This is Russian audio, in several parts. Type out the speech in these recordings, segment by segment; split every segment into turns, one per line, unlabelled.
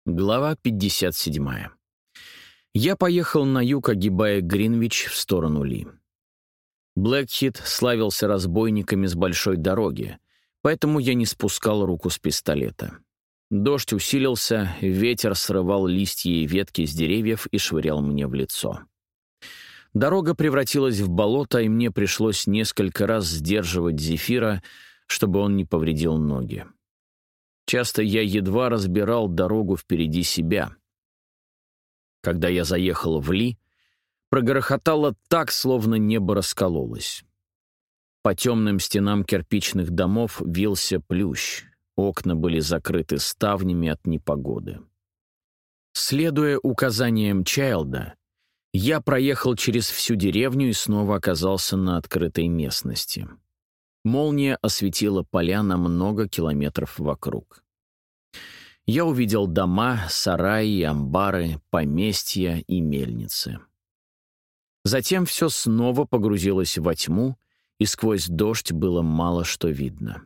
Глава 57. Я поехал на юг, огибая Гринвич в сторону Ли. Блэкхит славился разбойниками с большой дороги, поэтому я не спускал руку с пистолета. Дождь усилился, ветер срывал листья и ветки с деревьев и швырял мне в лицо. Дорога превратилась в болото, и мне пришлось несколько раз сдерживать Зефира, чтобы он не повредил ноги. Часто я едва разбирал дорогу впереди себя. Когда я заехал в Ли, прогрохотало так, словно небо раскололось. По темным стенам кирпичных домов вился плющ, окна были закрыты ставнями от непогоды. Следуя указаниям Чайлда, я проехал через всю деревню и снова оказался на открытой местности. Молния осветила поля на много километров вокруг. Я увидел дома, сараи, амбары, поместья и мельницы. Затем все снова погрузилось во тьму, и сквозь дождь было мало что видно.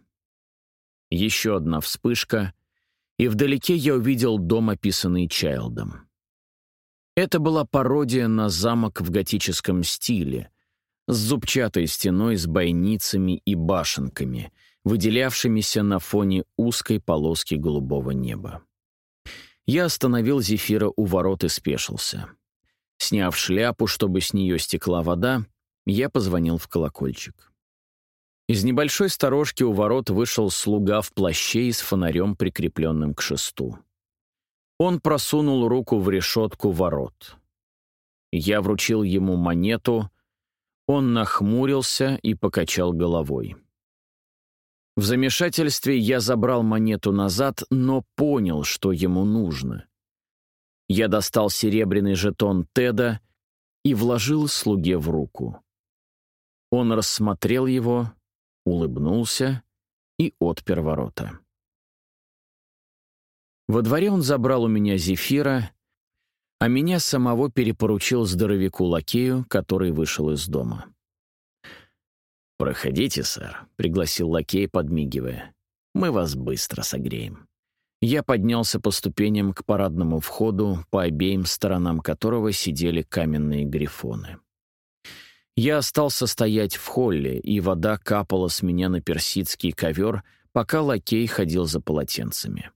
Еще одна вспышка, и вдалеке я увидел дом, описанный Чайлдом. Это была пародия на замок в готическом стиле, с зубчатой стеной с бойницами и башенками, выделявшимися на фоне узкой полоски голубого неба. Я остановил Зефира у ворот и спешился. Сняв шляпу, чтобы с нее стекла вода, я позвонил в колокольчик. Из небольшой сторожки у ворот вышел слуга в плаще и с фонарем, прикрепленным к шесту. Он просунул руку в решетку ворот. Я вручил ему монету. Он нахмурился и покачал головой. В замешательстве я забрал монету назад, но понял, что ему нужно. Я достал серебряный жетон Теда и вложил слуге в руку. Он рассмотрел его, улыбнулся и отпер ворота. Во дворе он забрал у меня Зефира, а меня самого перепоручил здоровяку-лакею, который вышел из дома. «Проходите, сэр», — пригласил лакей, подмигивая. «Мы вас быстро согреем». Я поднялся по ступеням к парадному входу, по обеим сторонам которого сидели каменные грифоны. Я остался стоять в холле, и вода капала с меня на персидский ковер, пока лакей ходил за полотенцами.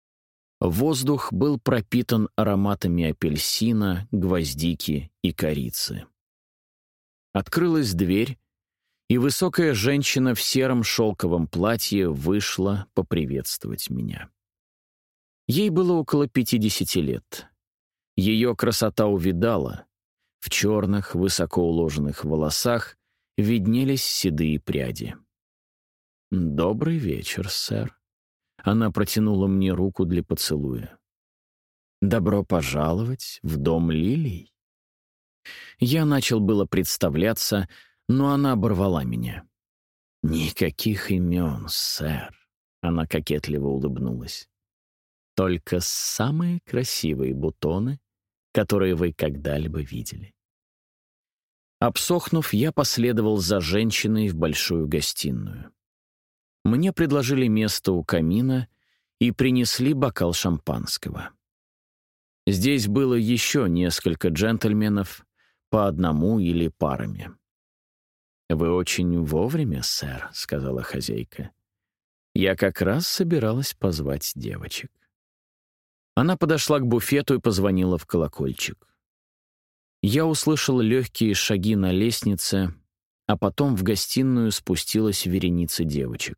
Воздух был пропитан ароматами апельсина, гвоздики и корицы. Открылась дверь, и высокая женщина в сером шелковом платье вышла поприветствовать меня. Ей было около 50 лет. Ее красота увядала. В черных, высоко уложенных волосах виднелись седые пряди. «Добрый вечер, сэр». Она протянула мне руку для поцелуя. «Добро пожаловать в дом лилий». Я начал было представляться, но она оборвала меня. «Никаких имен, сэр», — она кокетливо улыбнулась. «Только самые красивые бутоны, которые вы когда-либо видели». Обсохнув, я последовал за женщиной в большую гостиную. Мне предложили место у камина и принесли бокал шампанского. Здесь было еще несколько джентльменов, по одному или парами. «Вы очень вовремя, сэр», — сказала хозяйка. «Я как раз собиралась позвать девочек». Она подошла к буфету и позвонила в колокольчик. Я услышал легкие шаги на лестнице, а потом в гостиную спустилась вереница девочек.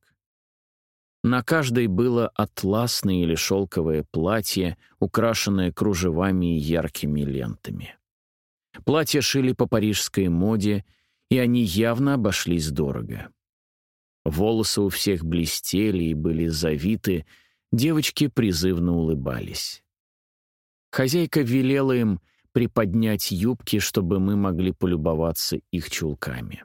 На каждой было атласное или шелковое платье, украшенное кружевами и яркими лентами. Платья шили по парижской моде, и они явно обошлись дорого. Волосы у всех блестели и были завиты, девочки призывно улыбались. Хозяйка велела им приподнять юбки, чтобы мы могли полюбоваться их чулками.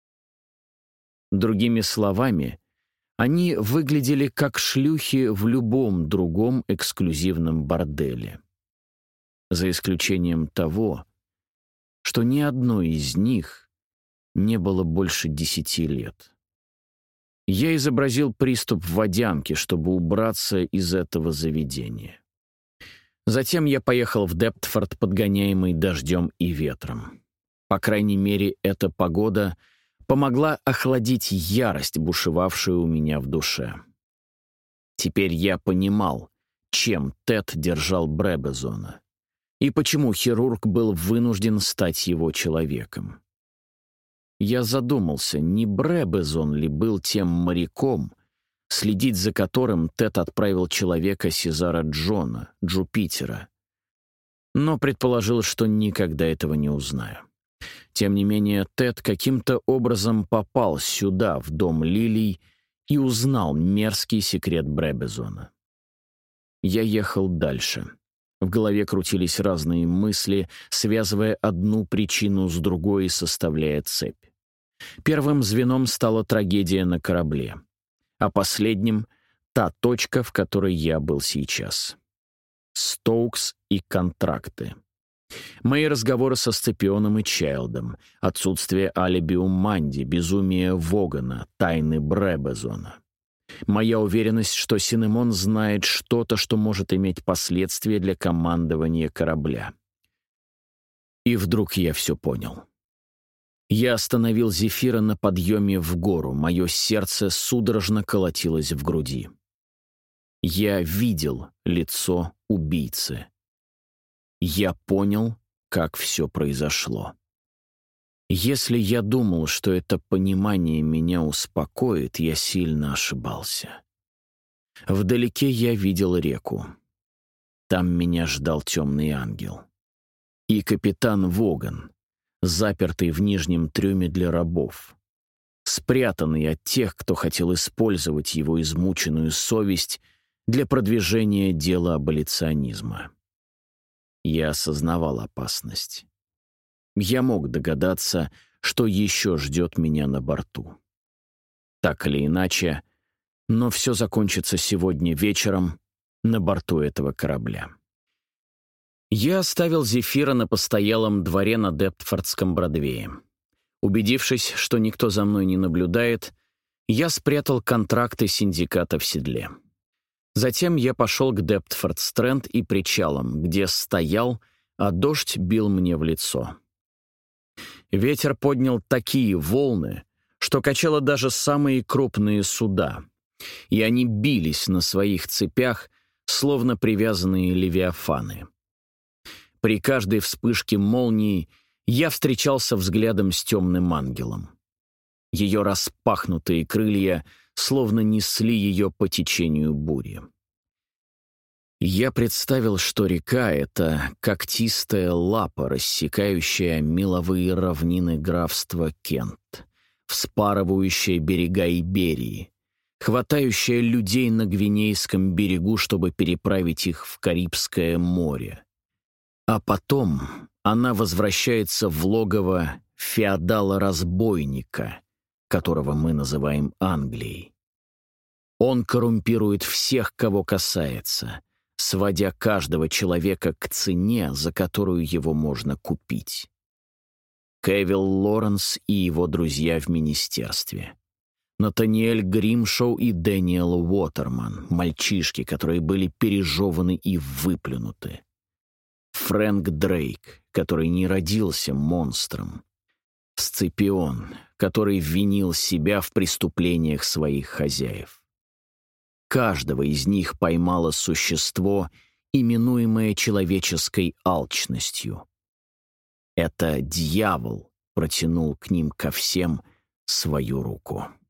Другими словами, они выглядели как шлюхи в любом другом эксклюзивном борделе. За исключением того, что ни одной из них не было больше 10 лет. Я изобразил приступ водянки, чтобы убраться из этого заведения. Затем я поехал в Дептфорд, подгоняемый дождем и ветром. По крайней мере, эта погода помогла охладить ярость, бушевавшую у меня в душе. Теперь я понимал, чем Тед держал Бребезона, и почему хирург был вынужден стать его человеком. Я задумался, не Бребезон ли был тем моряком, следить за которым Тед отправил человека Сезара Джона, Джупитера, но предположил, что никогда этого не узнаю. Тем не менее, Тед каким-то образом попал сюда, в дом лилий, и узнал мерзкий секрет Бребезона. Я ехал дальше. В голове крутились разные мысли, связывая одну причину с другой и составляя цепь. Первым звеном стала трагедия на корабле, а последним — та точка, в которой я был сейчас. Стоукс и контракты. Мои разговоры со Сципионом и Чайлдом, отсутствие алиби у Манди, безумие Вогана, тайны Бребезона. Моя уверенность, что Синемон знает что-то, что может иметь последствия для командования корабля. И вдруг я все понял. Я остановил Зефира на подъеме в гору, мое сердце судорожно колотилось в груди. Я видел лицо убийцы. Я понял, как все произошло. Если я думал, что это понимание меня успокоит, я сильно ошибался. Вдалеке я видел реку. Там меня ждал темный ангел. И капитан Воган, запертый в нижнем трюме для рабов, спрятанный от тех, кто хотел использовать его измученную совесть для продвижения дела аболиционизма. Я осознавал опасность. Я мог догадаться, что еще ждет меня на борту. Так или иначе, но все закончится сегодня вечером на борту этого корабля. Я оставил Зефира на постоялом дворе на Дептфордском Бродвее. Убедившись, что никто за мной не наблюдает, я спрятал контракты синдиката в седле. Затем я пошел к Дептфорд-Стрэнд и причалам, где стоял, а дождь бил мне в лицо. Ветер поднял такие волны, что качало даже самые крупные суда, и они бились на своих цепях, словно привязанные левиафаны. При каждой вспышке молнии я встречался взглядом с темным ангелом. Ее распахнутые крылья словно несли ее по течению бури. Я представил, что река — это когтистая лапа, рассекающая меловые равнины графства Кент, вспарывающая берега Иберии, хватающая людей на Гвинейском берегу, чтобы переправить их в Карибское море. А потом она возвращается в логово феодала-разбойника, которого мы называем Англией. Он коррумпирует всех, кого касается, сводя каждого человека к цене, за которую его можно купить. Кевилл Лоренс и его друзья в министерстве. Натаниэль Гримшоу и Дэниел Уотерман, мальчишки, которые были пережеваны и выплюнуты. Фрэнк Дрейк, который не родился монстром. Сципион, который винил себя в преступлениях своих хозяев. Каждого из них поймало существо, именуемое человеческой алчностью. Это дьявол протянул к ним ко всем свою руку.